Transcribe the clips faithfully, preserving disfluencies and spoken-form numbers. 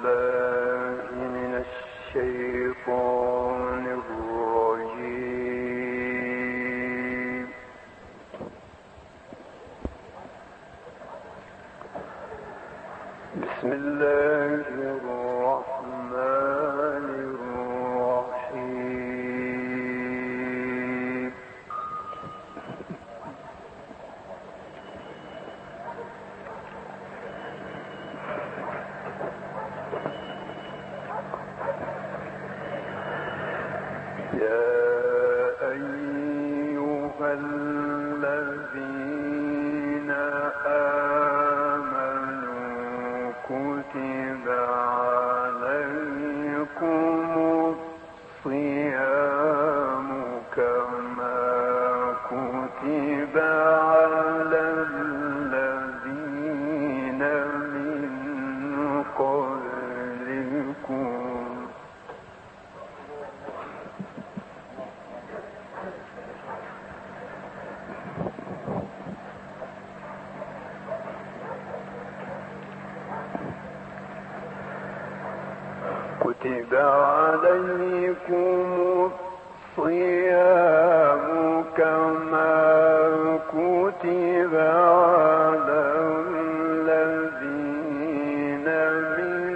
بالله من الشيطان الرجيم. بسم الله الرحمن الرحيم. يا أيها الذين آمنوا كتب عليكم الصيام كما كتب على الذين من قبلكم كتب عليكم الصيام كما كتب على الذين من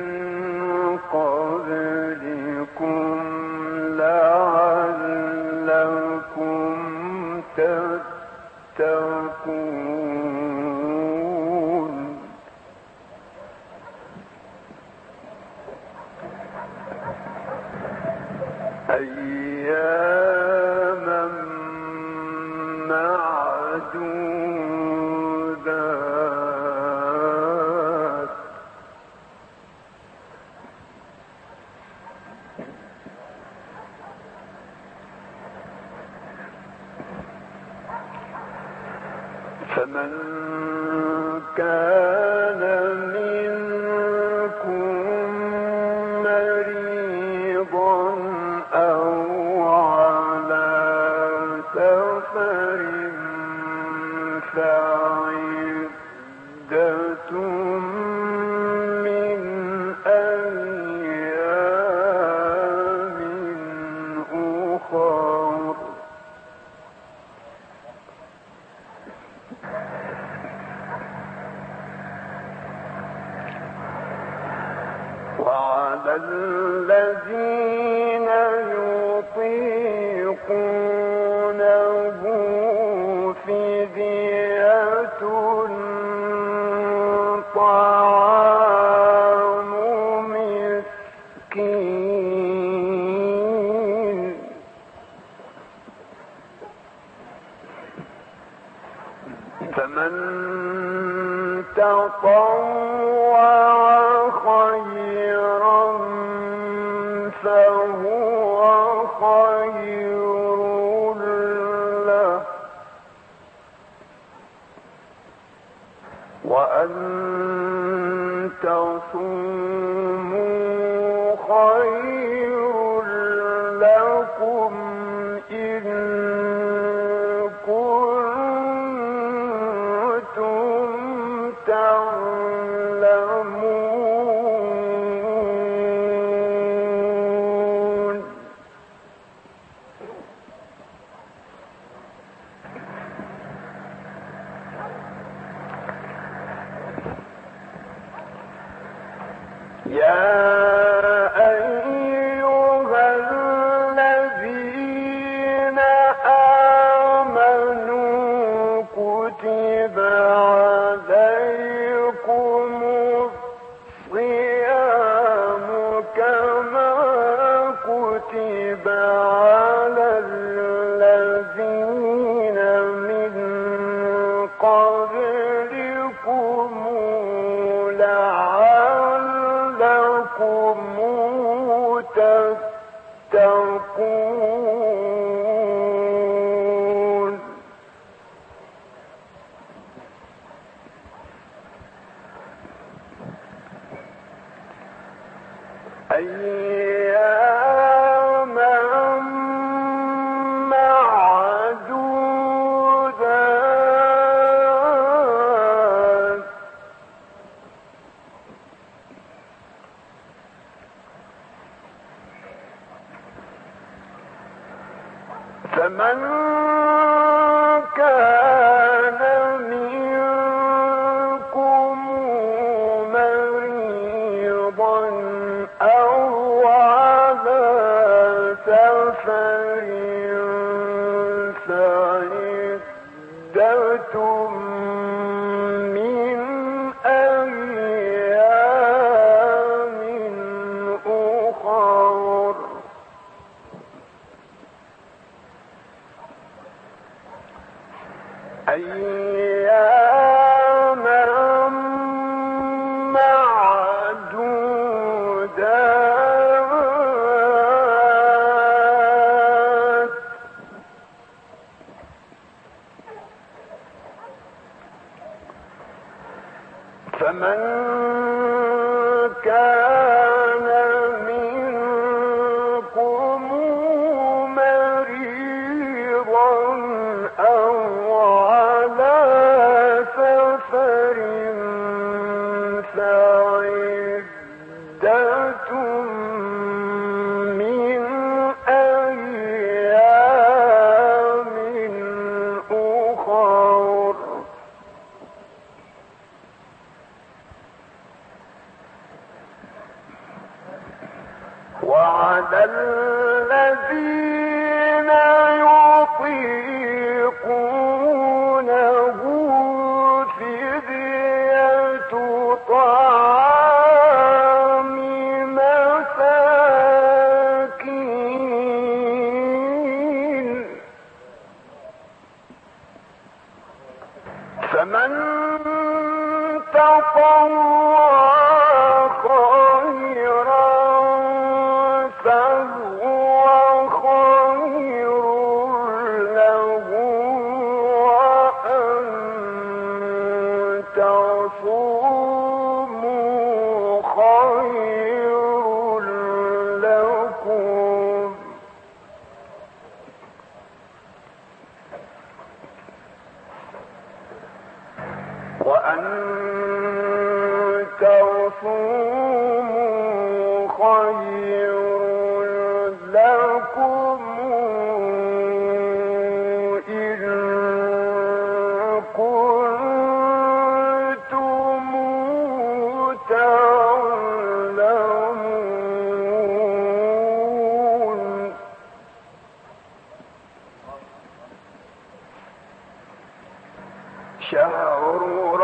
قبلكم لعلكم تتقون. أياما معدودات فمن كان منكم مريضا أو على سفر فعدة من أيام أخر. وعلى الذين يطيقونه فدية طعام مسكين فمن تطوع خيرا فهو خير له وأن تصوموا خير لكم إن كنتم تعلمون. يا أيها الذين آمنوا كتب عليكم الصيام كما كتب على الذين من قبلكم لعلكم تتقون. أياما معدودات من أيام أخر أياما معدودات فمن كان منكم مريضا أو على سفر فعدة من أيام أخر وعلى الذين يطيقونه فدية طعام مساكين فمن تطوع خيرا فهو خير له وأن تصوموا خير لكم وأن تصوموا خير لكم إن كنتم تعلمون شهر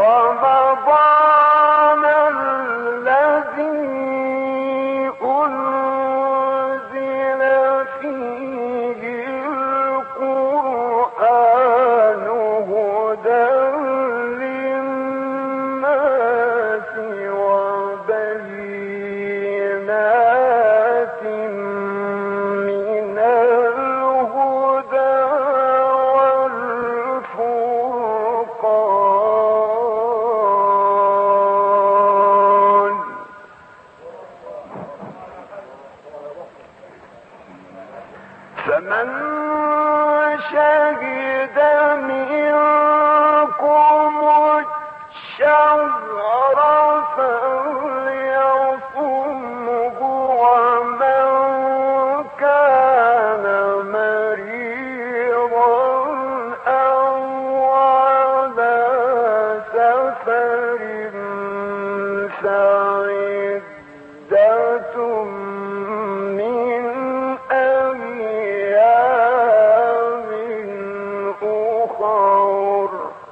رمضان الذي أنزل فيه القرآن هدى للناس وبينات من الهدى والفرقان فمن شهد منكم الشهر فليصمه ومن كان مريضا أو على سفر فعدة من أيام أخر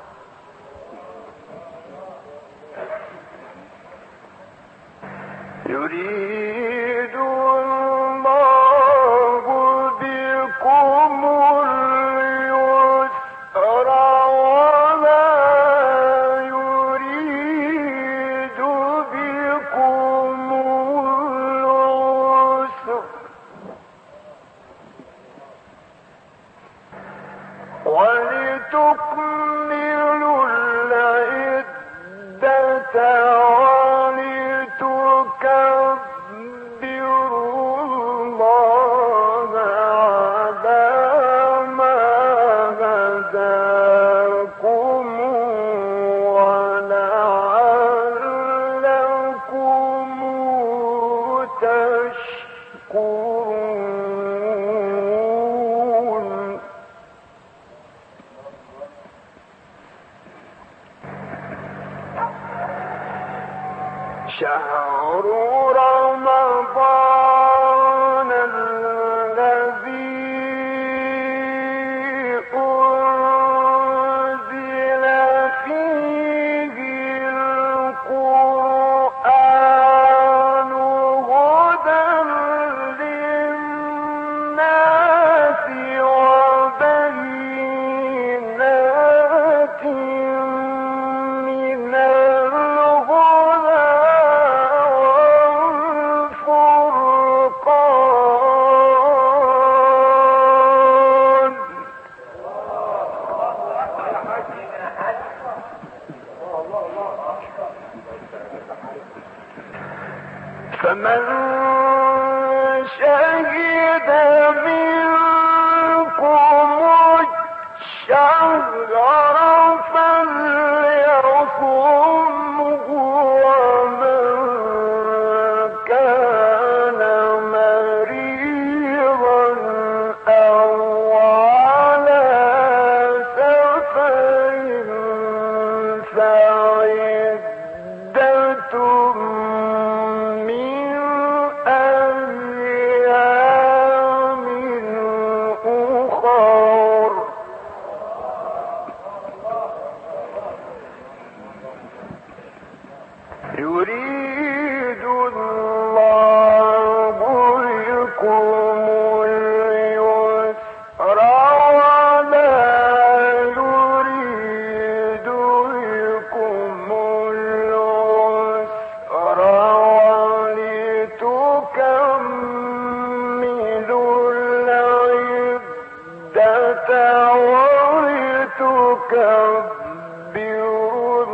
يريد الله بكم اليسر ولا يريد بكم العسر ولتكملوا العدة ولتكبروا الله على ما هداكم ولعلكم تشكرون شهر رمضان الذي أنزل فمن شهد منكم الشهر فليصمه ومن كان مريضا أو على سفر فعدة من أيام أخر. يريد الله بكم اليسر ولا يريد بكم العسر ولتكملوا العدة ولتكبروا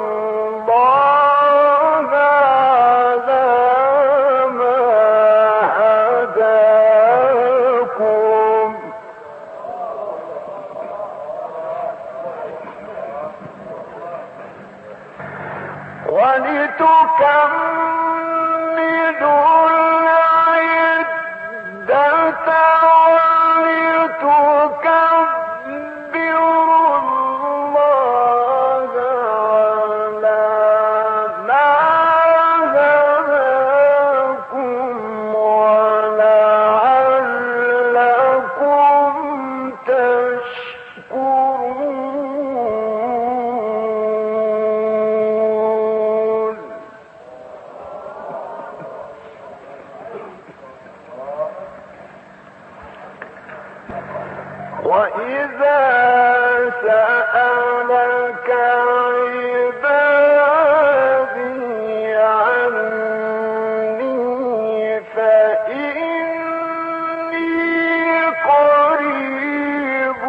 الله على ما هداكم ولتكملوا العدة ولتكبروا الله على ما هداكم ولعلكم تشكرون. وإذا سألك عبادي عني فإني قريب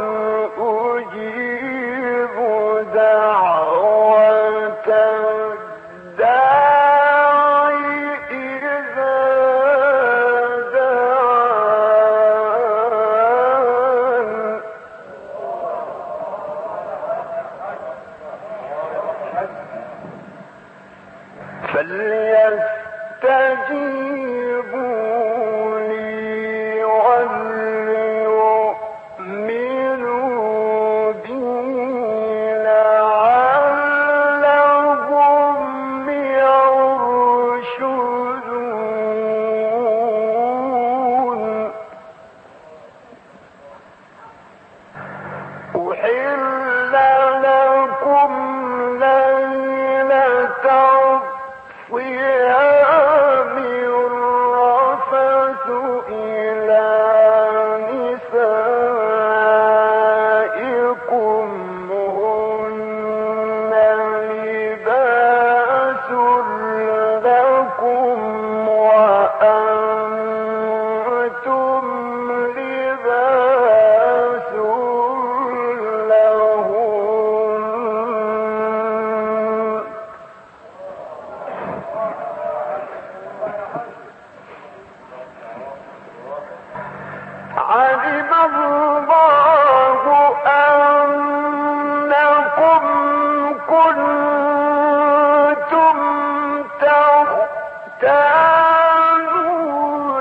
أجيب دعوة الداعي إذا دعان. فليستجيبوا لي وليؤمنوا بي لعلهم يرشدون. أحل لكم ليلة الصيام الرفث إلى نسائكم هن لباس لكم وأنتم لباس لهن. علم الله أنكم كنتم تختانون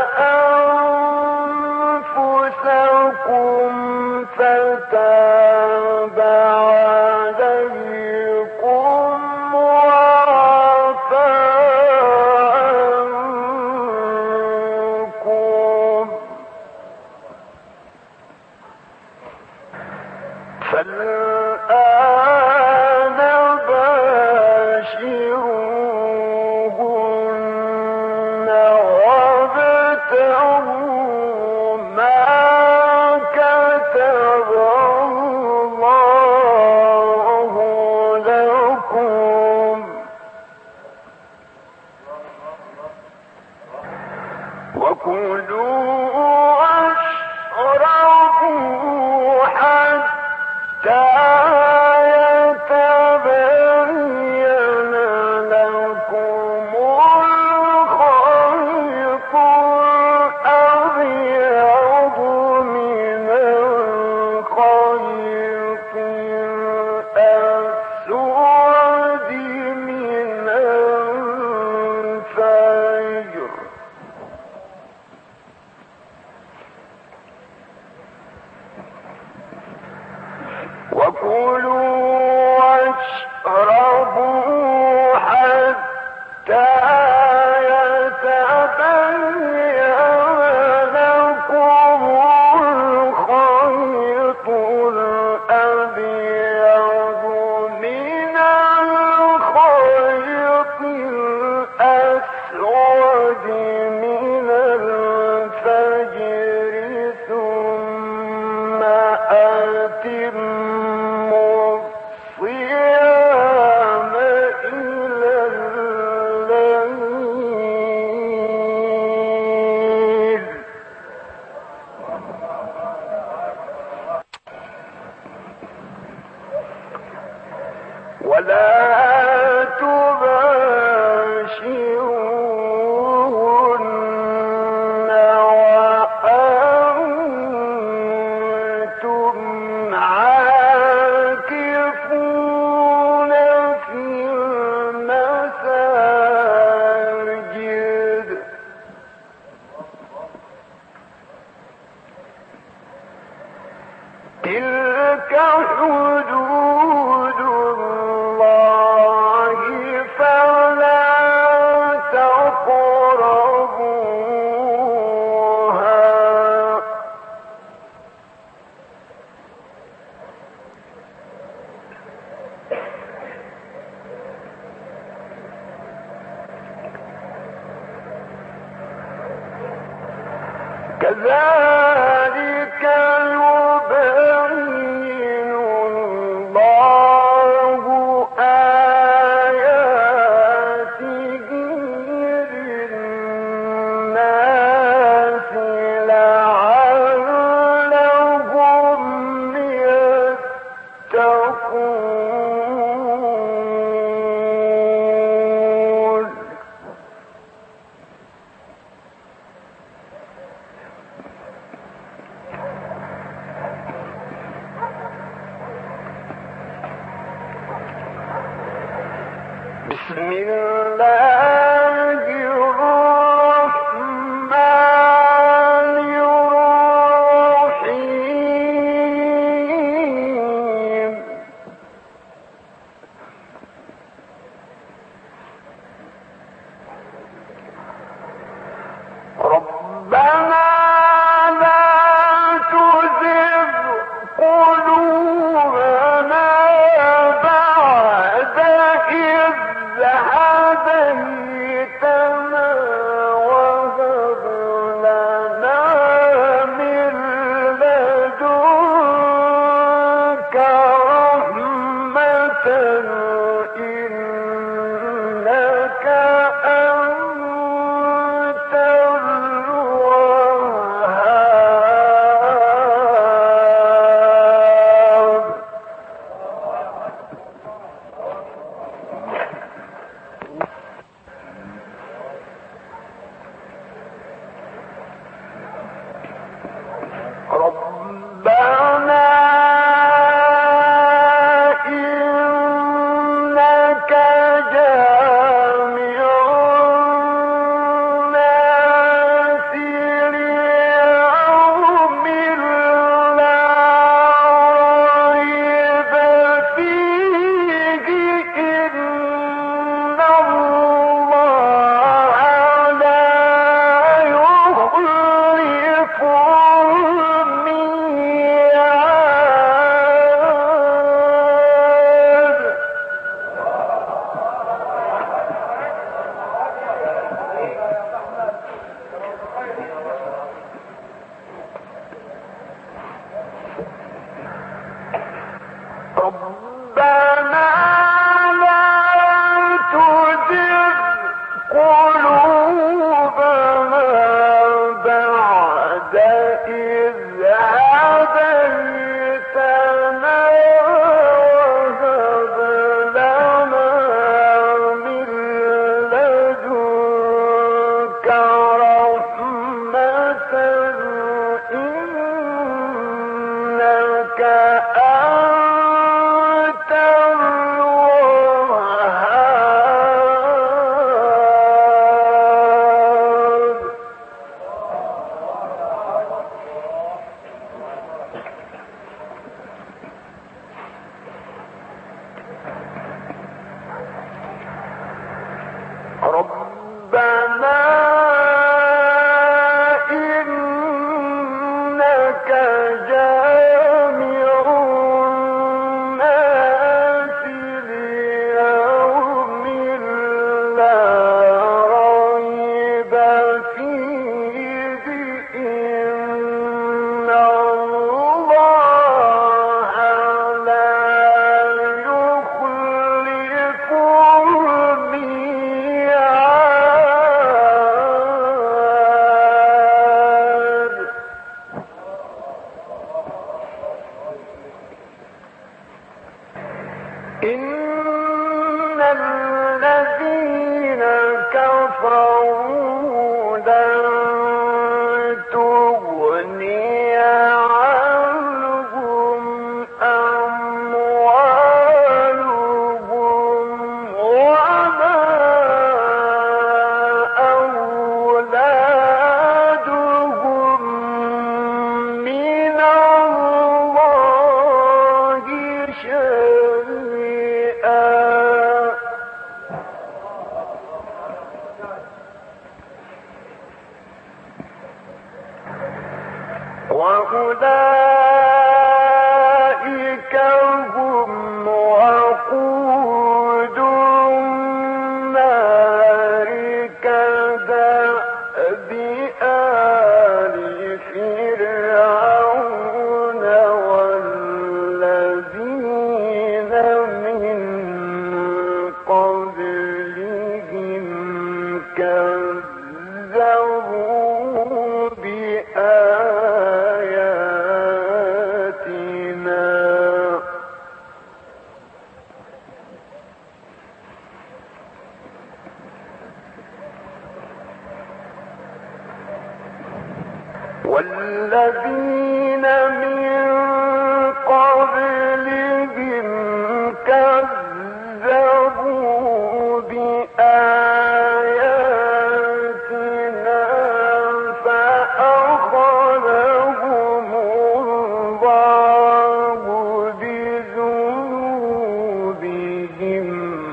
أنفسكم فتاب عليكم وعفى عنكم. فالآن باشروهن تقربوا حتى يتبين لكم الخيط الأبيض من الخيط الأسود من الفجر ثم أتموا الصيام إلى الليل ولا تباشروهن وأنتم عاكفون في المساجد تلك حدود الله فلا تقربوها كذلك يبين الله آياته للناس لعلهم يتقون بسم الله الرحمن الرحيم ربنا لا تزغ قلوبنا بعد إذ هديتنا وهب لنا من لدنك رحمة إنك أنت الوهاب ربنا إنك والذين من قبلهم كذبوا بآياتنا فأخذهم الله بذنوبهم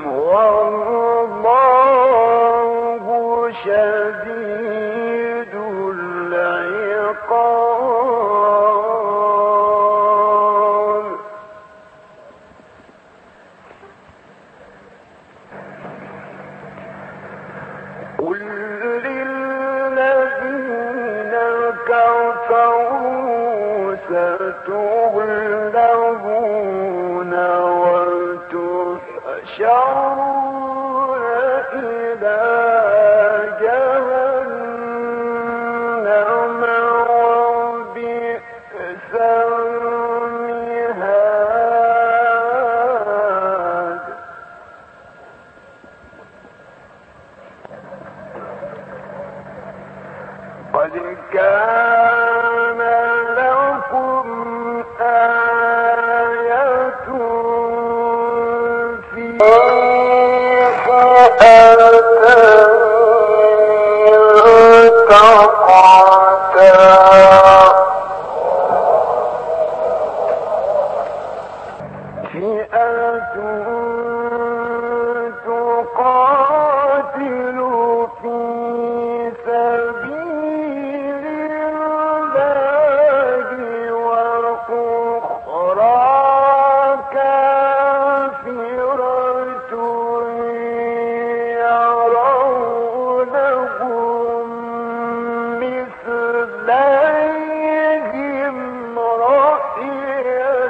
والله شديد العقاب. قل للذين كفروا ستغلبون وتحشرون إلى جهنم وبئس المهاد. قد كان لكم آية في فئة تقاتل في سبيل الله وأخرى كافرة يرونهم مثليهم رأي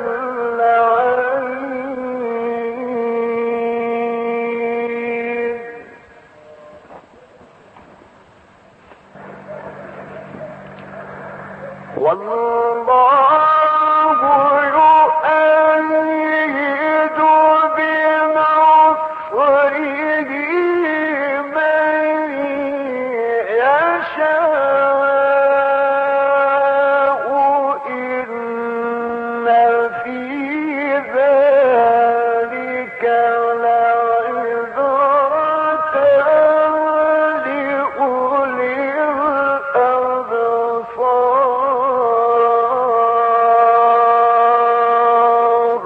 العين. والله يؤيد بنصره من يشاء إن في ذلك لعبرة لأولي الأبصار.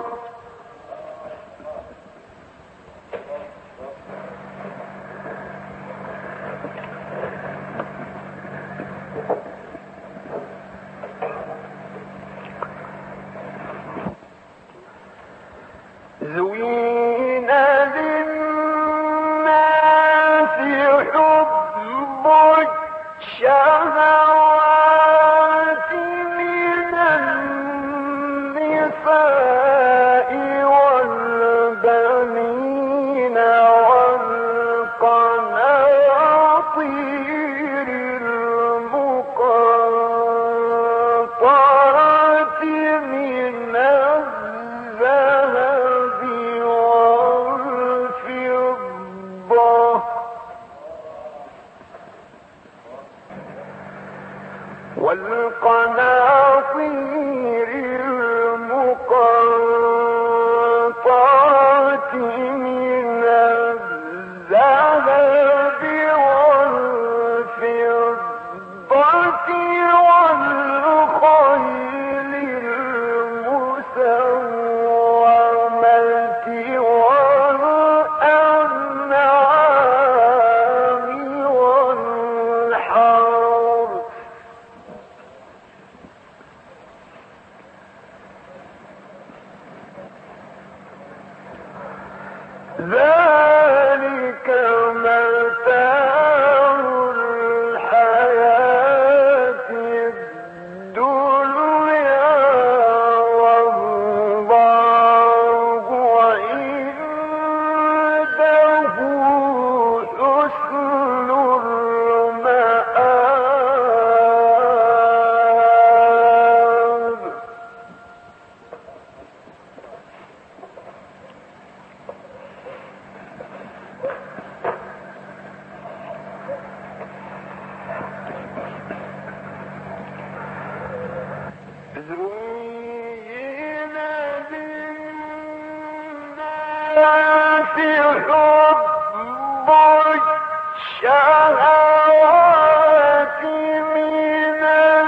الشهوات من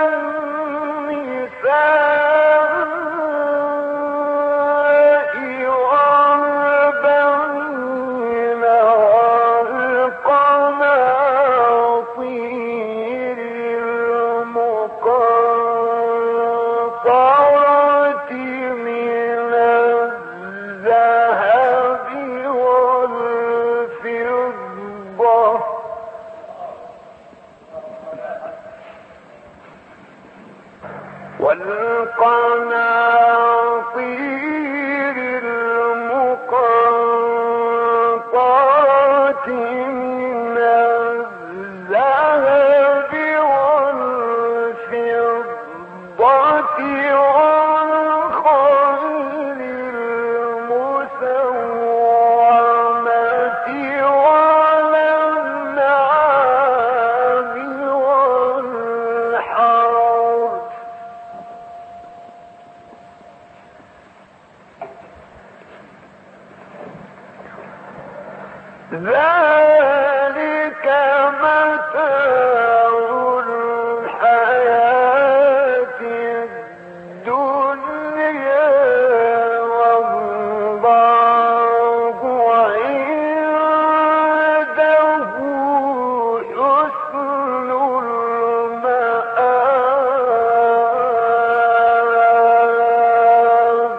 النساء والبنين والقناطير المقنطرة من الذهب والفضة والقناطير المقنطرة من الذهب والفضة والخيل المسومة والأنعام والحرث ذلك متاع الحياة الدنيا والله عنده حسن المآب.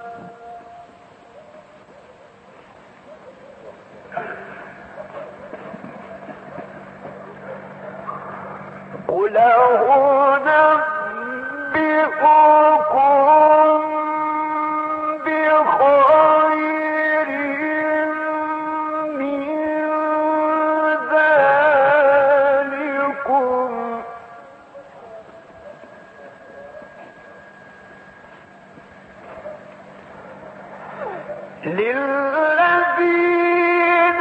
قل أنبئكم بخير من ذلكم للذين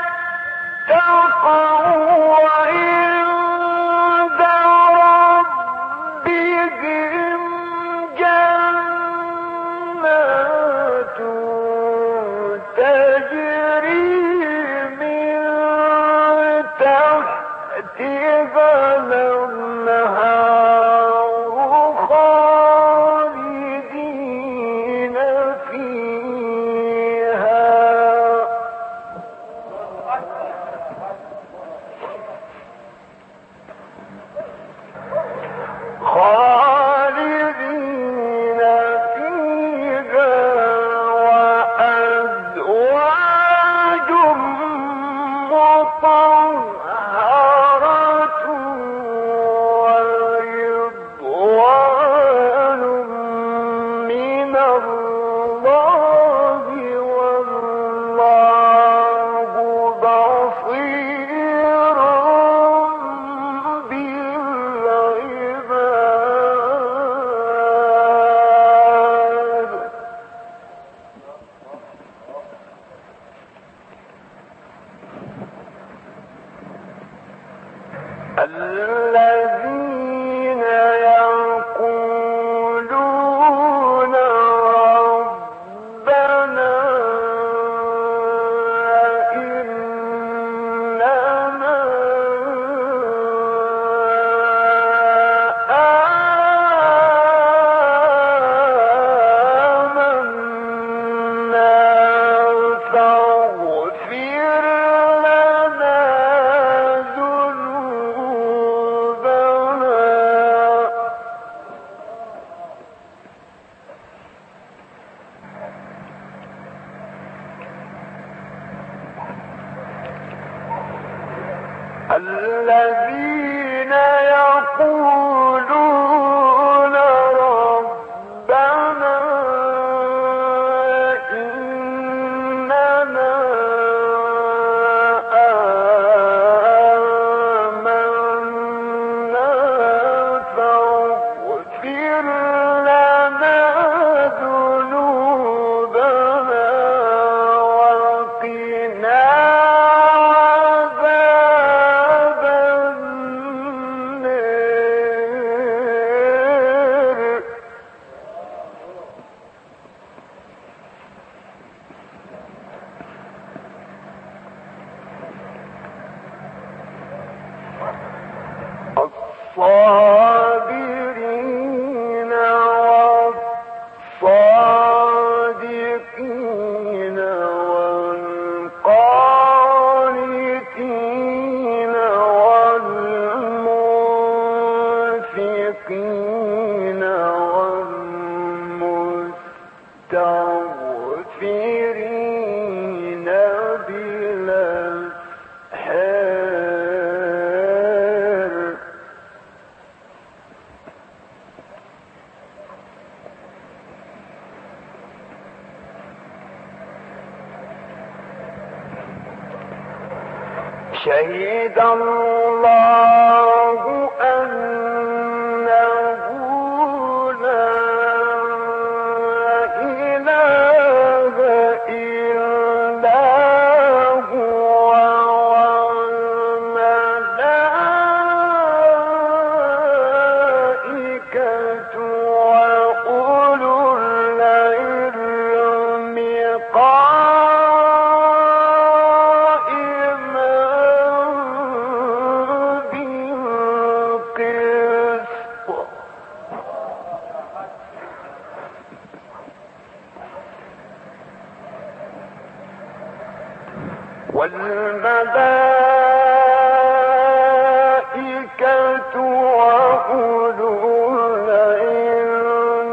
اتقوا عند ربهم جنات تجري من تحتها الأنهار خالدين فيها خالدين فيها وأزواج مطهرة ورضوان من الله والله بصير بالعباد. الذين يقولون ربنا إننا آمنا فاغفر لنا ذنوبنا الذين يقولون ربنا إننا آمنا فاغفر لنا ذنوبنا وقنا عذاب النار. والصابرين والصادقين والقانتين والمنفقين والمستغفرين بالأسحار. شهد الله أنه لا إله إلا هو والملائكة وأولو العلم قائما بالقسط. والملائكة وأولو العلم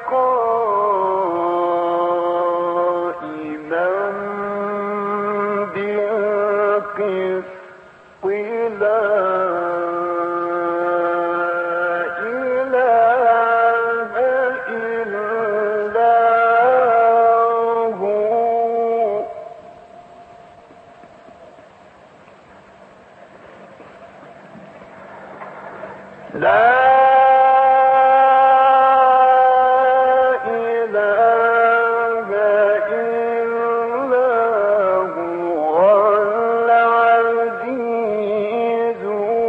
قائما بالقسط لا إله إلا هو. لا إله إلا هو العزيز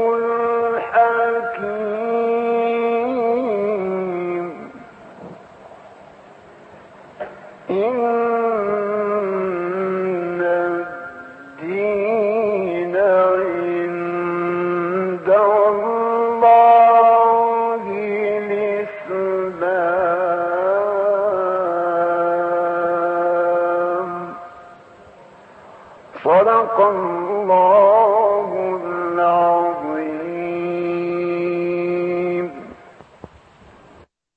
الحكيم. إن الدين عند الله الإسلام. صدق الله